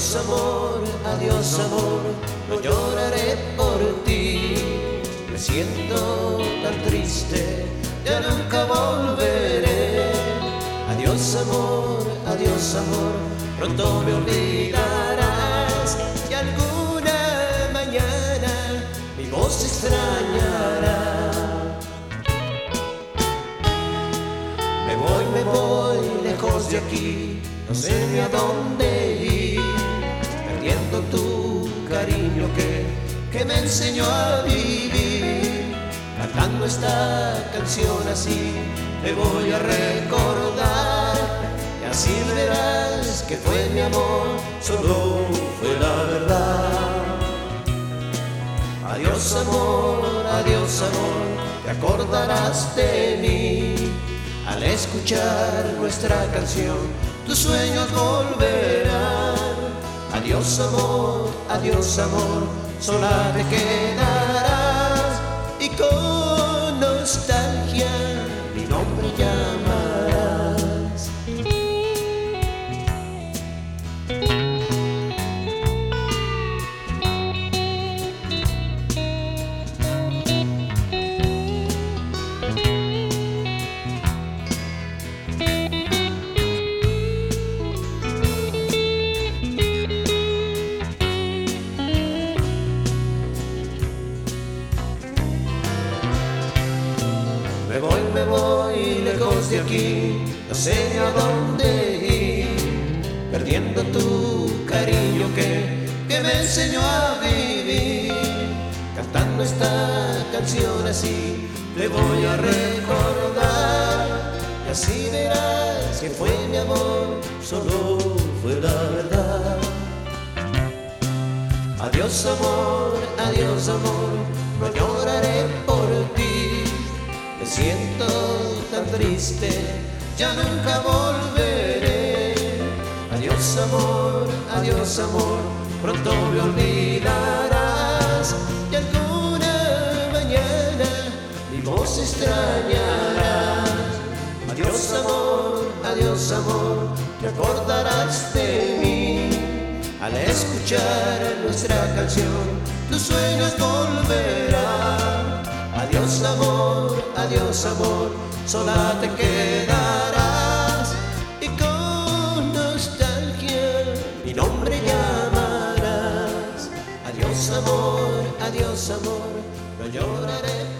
adiós amor, no lloraré por ti. Me siento tan triste, ya nunca volveré. Adiós amor, pronto me olvidarás. Y alguna mañana mi voz extrañará. Me voy lejos de aquí, no sé ni a dónde ir, perdiendo tu cariño que me enseñó a vivir. Cantando esta canción así te voy a recordar, y así verás que fue mi amor, solo fue la verdad. Adiós amor, te acordarás de mí. Al escuchar nuestra canción, tus sueños volverán. Adiós amor, sola te quedarás. Y con nostalgia mi nombre llamarás. Me voy lejos de aquí, no sé ni a dónde ir, perdiendo tu cariño que me enseñó a vivir. Cantando esta canción así te voy a recordar, y así verás que fue mi amor, solo fue la verdad. Adiós amor, no lloraré por ti. Me siento tan triste, ya nunca volveré. Adiós amor, pronto me olvidarás. Y alguna mañana mi voz extrañarás. Adiós amor, te acordarás de mí. Al escuchar nuestra canción, tus sueños volverán. Adiós amor, sola te quedarás. Y con nostalgia mi nombre llamarás. Adiós amor, no lloraré.